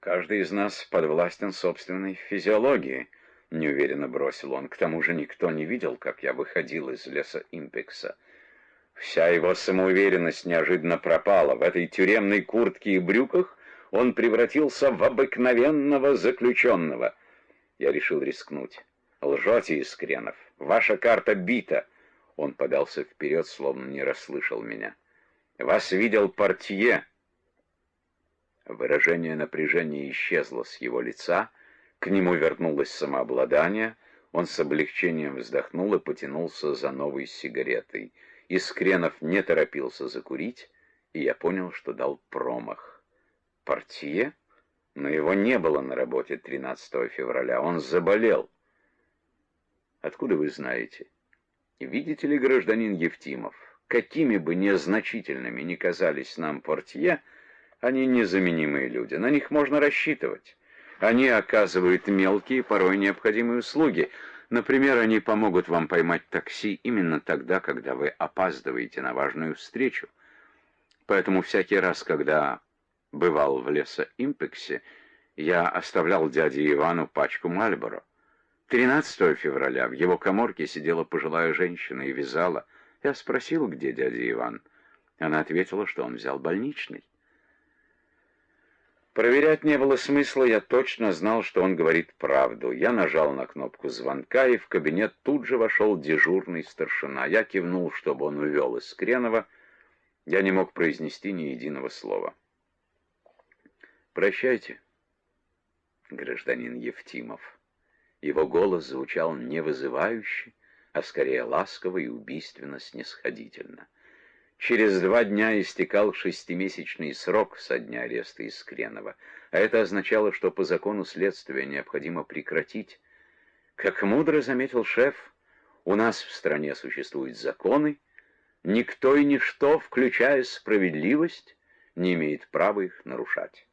Каждый из нас подвластен собственной физиологии, неуверенно бросил он. К тому же никто не видел, как я выходил из леса Импекса. Вся его самоуверенность неожиданно пропала. В этой тюремной куртке и брюках он превратился в обыкновенного заключенного. Я решил рискнуть. «Лжете, Искренов. Ваша карта бита». Он подался вперед, словно не расслышал меня. «Вас видел портье». Выражение напряжения исчезло с его лица, к нему вернулось самообладание, он с облегчением вздохнул и потянулся за новой сигаретой. Искренов не торопился закурить, и я понял, что дал промах. Портье? Но его не было на работе 13 февраля, он заболел. Откуда вы знаете? Видите ли, гражданин Евтимов, какими бы незначительными ни казались нам портье, они незаменимые люди, на них можно рассчитывать. Они оказывают мелкие, порой необходимые услуги. Например, они помогут вам поймать такси именно тогда, когда вы опаздываете на важную встречу. Поэтому всякий раз, когда бывал в лесоимпексе, я оставлял дяде Ивану пачку Мальборо. 13 февраля в его каморке сидела пожилая женщина и вязала. Я спросил, где дядя Иван. Она ответила, что он взял больничный. Проверять не было смысла, я точно знал, что он говорит правду. Я нажал на кнопку звонка, и в кабинет тут же вошел дежурный старшина. Я кивнул, чтобы он увел Искренова. Я не мог произнести ни единого слова. «Прощайте, гражданин Евтимов». Его голос звучал не вызывающе, а скорее ласково и убийственно снисходительно. Через 2 дня истекал 6-месячный срок со дня ареста Искренова, а это означало, что по закону следствия необходимо прекратить. Как мудро заметил шеф, у нас в стране существуют законы, никто и ничто, включая справедливость, не имеет права их нарушать.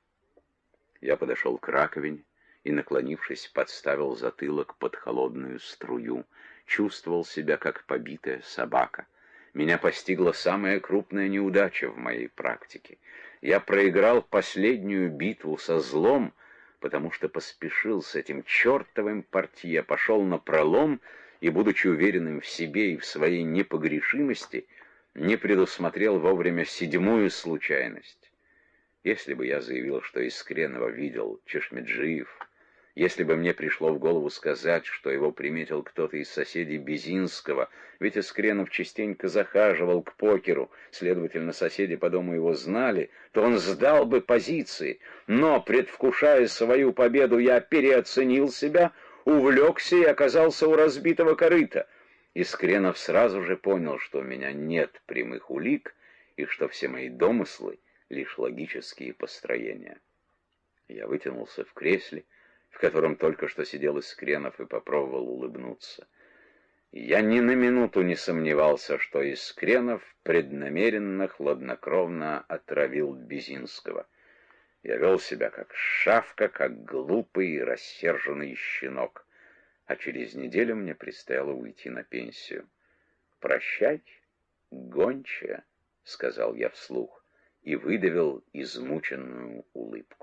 Я подошел к раковине и, наклонившись, подставил затылок под холодную струю, чувствовал себя как побитая собака. Меня постигла самая крупная неудача в моей практике. Я проиграл последнюю битву со злом, потому что поспешил с этим чертовым портье, пошел напролом и, будучи уверенным в себе и в своей непогрешимости, не предусмотрел вовремя 7-ю случайность. Если бы я заявил, что Искренова видел Чешмеджиев, если бы мне пришло в голову сказать, что его приметил кто-то из соседей Безинского, ведь Искренов частенько захаживал к покеру, следовательно, соседи по дому его знали, то он сдал бы позиции. Но, предвкушая свою победу, я переоценил себя, увлекся и оказался у разбитого корыта. Искренов сразу же понял, что у меня нет прямых улик, и что все мои домыслы — лишь логические построения. Я вытянулся в кресле, в котором только что сидел Искренов, и попробовал улыбнуться. Я ни на минуту не сомневался, что Искренов преднамеренно, хладнокровно отравил Безинского. Я вел себя как шавка, как глупый и рассерженный щенок, а через неделю мне предстояло уйти на пенсию. «Прощай, гончая», — сказал я вслух и выдавил измученную улыбку.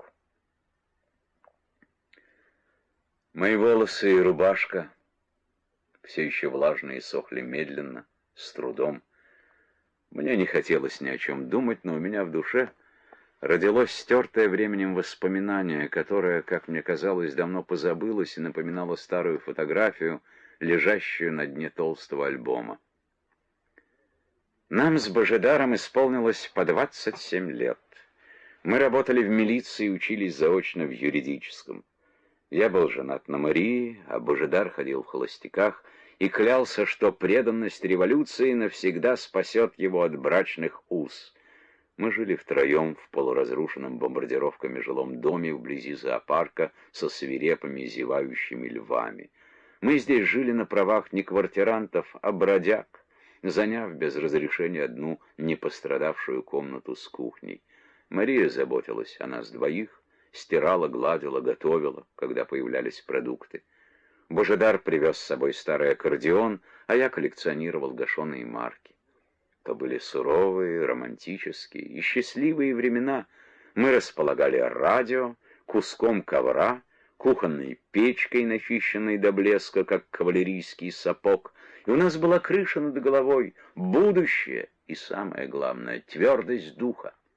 Мои волосы и рубашка, все еще влажные, сохли медленно, с трудом. Мне не хотелось ни о чем думать, но у меня в душе родилось стертое временем воспоминание, которое, как мне казалось, давно позабылось и напоминало старую фотографию, лежащую на дне толстого альбома. Нам с Божидаром исполнилось по 27 лет. Мы работали в милиции и учились заочно в юридическом. Я был женат на Марии, а Божидар ходил в холостяках и клялся, что преданность революции навсегда спасет его от брачных уз. Мы жили втроем в полуразрушенном бомбардировками жилом доме вблизи зоопарка со свирепыми зевающими львами. Мы здесь жили на правах не квартирантов, а бродяг, заняв без разрешения одну непострадавшую комнату с кухней. Мария заботилась о нас двоих, стирала, гладила, готовила, когда появлялись продукты. Божидар привез с собой старый аккордеон, а я коллекционировал гашеные марки. То были суровые, романтические и счастливые времена. Мы располагали радио, куском ковра, кухонной печкой, начищенной до блеска, как кавалерийский сапог, и у нас была крыша над головой, будущее и, самое главное, твердость духа.